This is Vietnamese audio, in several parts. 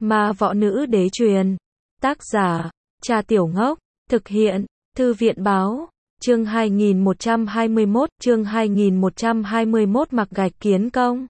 Ma võ nữ đế truyền. Tác giả, Trà Tiểu Ngốc. Thực hiện, Thư viện báo. Chương 2121 mặc gạch kiến công.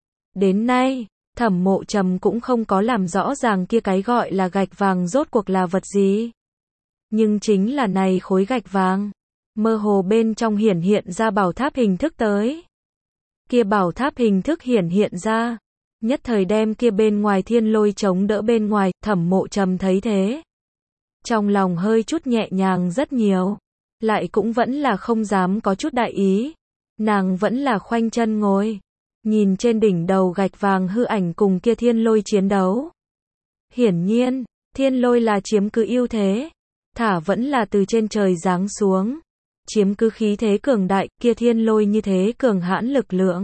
Đến nay, Thẩm Mộ Trầm cũng không có làm rõ ràng kia cái gọi là gạch vàng rốt cuộc là vật gì. Nhưng chính là này khối gạch vàng, mơ hồ bên trong hiển hiện ra bảo tháp hình thức tới. Kia bảo tháp hình thức hiển hiện ra, nhất thời đem kia bên ngoài thiên lôi chống đỡ bên ngoài. Thẩm Mộ Trầm thấy thế, trong lòng hơi chút nhẹ nhàng rất nhiều, lại cũng vẫn là không dám có chút đại ý. Nàng vẫn là khoanh chân ngồi, nhìn trên đỉnh đầu gạch vàng hư ảnh cùng kia thiên lôi chiến đấu. Hiển nhiên, thiên lôi là chiếm cứ ưu thế, thả vẫn là từ trên trời giáng xuống, chiếm cứ khí thế cường đại. Kia thiên lôi như thế cường hãn lực lượng,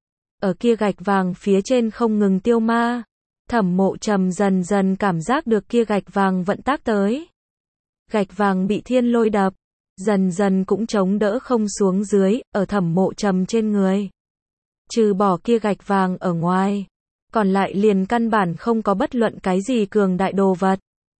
ở kia gạch vàng phía trên không ngừng tiêu ma. Thẩm Mộ Trầm dần dần cảm giác được kia gạch vàng vận tác tới. Gạch vàng bị thiên lôi đập, dần dần cũng chống đỡ không xuống dưới, ở Thẩm Mộ Trầm trên người. Trừ bỏ kia gạch vàng ở ngoài, còn lại liền căn bản không có bất luận cái gì cường đại đồ vật.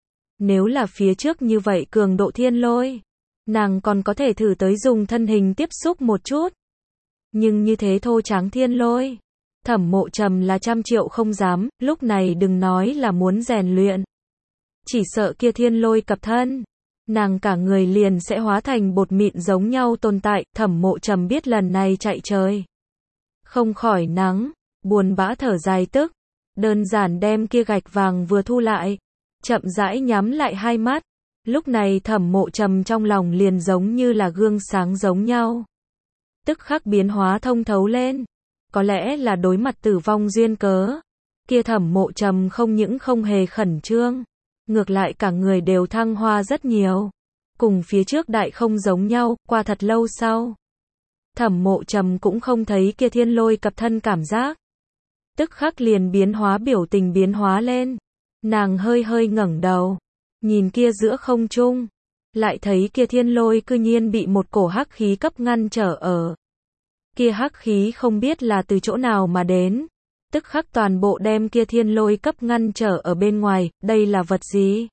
Nếu là phía trước như vậy cường độ thiên lôi, nàng còn có thể thử tới dùng thân hình tiếp xúc một chút. Nhưng như thế thô tráng thiên lôi, Thẩm Mộ Trầm là trăm triệu không dám. Lúc này đừng nói là muốn rèn luyện, chỉ sợ kia thiên lôi cập thân, nàng cả người liền sẽ hóa thành bột mịn giống nhau tồn tại. Thẩm Mộ Trầm biết lần này chạy trời không khỏi nắng, buồn bã thở dài tức, đơn giản đem kia gạch vàng vừa thu lại, chậm rãi nhắm lại hai mắt. Lúc này Thẩm Mộ Trầm trong lòng liền giống như là gương sáng giống nhau, tức khắc biến hóa thông thấu lên. Có lẽ là đối mặt tử vong duyên cớ, kia Thẩm Mộ Trầm không những không hề khẩn trương, ngược lại cả người đều thăng hoa rất nhiều, cùng phía trước đại không giống nhau. Qua thật lâu sau, Thẩm Mộ Trầm cũng không thấy kia thiên lôi cập thân cảm giác, tức khắc liền biến hóa, biểu tình biến hóa lên. Nàng hơi hơi ngẩng đầu, nhìn kia giữa không trung, lại thấy kia thiên lôi cư nhiên bị một cổ hắc khí cấp ngăn trở ở. Kia hắc khí không biết là từ chỗ nào mà đến, tức khắc toàn bộ đem kia thiên lôi cấp ngăn trở ở bên ngoài. Đây là vật gì?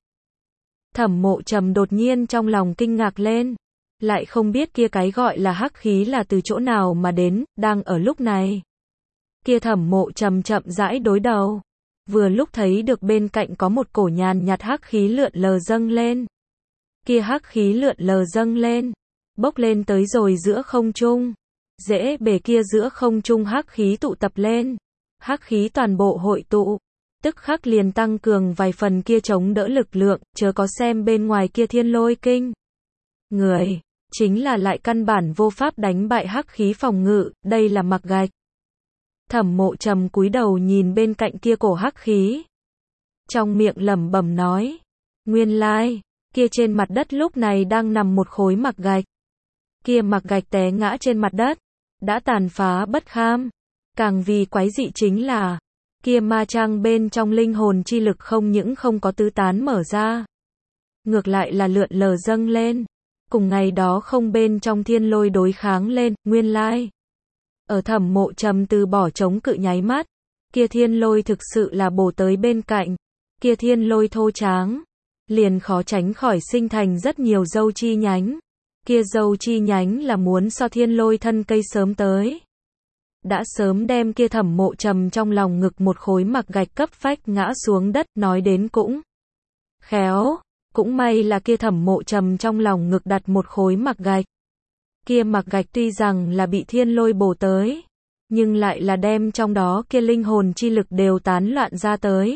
Thẩm Mộ Trầm đột nhiên trong lòng kinh ngạc lên, lại không biết kia cái gọi là hắc khí là từ chỗ nào mà đến. Đang ở lúc này, kia Thẩm Mộ Trầm chậm rãi đối đầu, vừa lúc thấy được bên cạnh có một cổ nhàn nhạt hắc khí lượn lờ dâng lên. Kia hắc khí lượn lờ dâng lên, bốc lên tới rồi giữa không trung. Dễ bề kia giữa không trung hắc khí tụ tập lên, hắc khí toàn bộ hội tụ, tức khắc liền tăng cường vài phần kia chống đỡ lực lượng. Chớ có xem bên ngoài kia thiên lôi kinh người, chính là lại căn bản vô pháp đánh bại hắc khí phòng ngự. Đây là mặc gạch. Thẩm Mộ Trầm cúi đầu nhìn bên cạnh kia cổ hắc khí, trong miệng lẩm bẩm nói, nguyên lai, kia trên mặt đất lúc này đang nằm một khối mặc gạch. Kia mặc gạch té ngã trên mặt đất, đã tàn phá bất kham. Càng vì quái dị chính là, kia ma trang bên trong linh hồn chi lực không những không có tứ tán mở ra, ngược lại là lượn lờ dâng lên, cùng ngày đó không bên trong thiên lôi đối kháng lên. Nguyên lai, ở Thẩm Mộ Trầm từ bỏ chống cự nháy mắt, kia thiên lôi thực sự là bổ tới bên cạnh. Kia thiên lôi thô tráng, liền khó tránh khỏi sinh thành rất nhiều dâu chi nhánh. Kia dâu chi nhánh là muốn so thiên lôi thân cây sớm tới, đã sớm đem kia Thẩm Mộ Trầm trong lòng ngực một khối mặc gạch cấp phách ngã xuống đất. Nói đến cũng khéo, cũng may là kia Thẩm Mộ Trầm trong lòng ngực đặt một khối mặc gạch. Kia mặc gạch tuy rằng là bị thiên lôi bổ tới, nhưng lại là đem trong đó kia linh hồn chi lực đều tán loạn ra tới.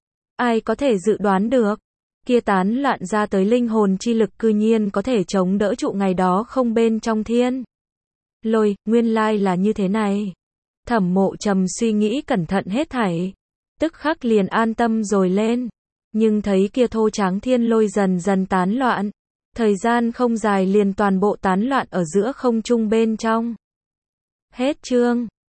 Ai có thể dự đoán được, kia tán loạn ra tới linh hồn chi lực cư nhiên có thể chống đỡ trụ ngày đó không bên trong thiên lôi. Nguyên lai là như thế này. Thẩm Mộ Trầm suy nghĩ cẩn thận hết thảy, tức khắc liền an tâm rồi lên. Nhưng thấy kia thô tráng thiên lôi dần dần tán loạn, thời gian không dài liền toàn bộ tán loạn ở giữa không trung bên trong. Hết chương.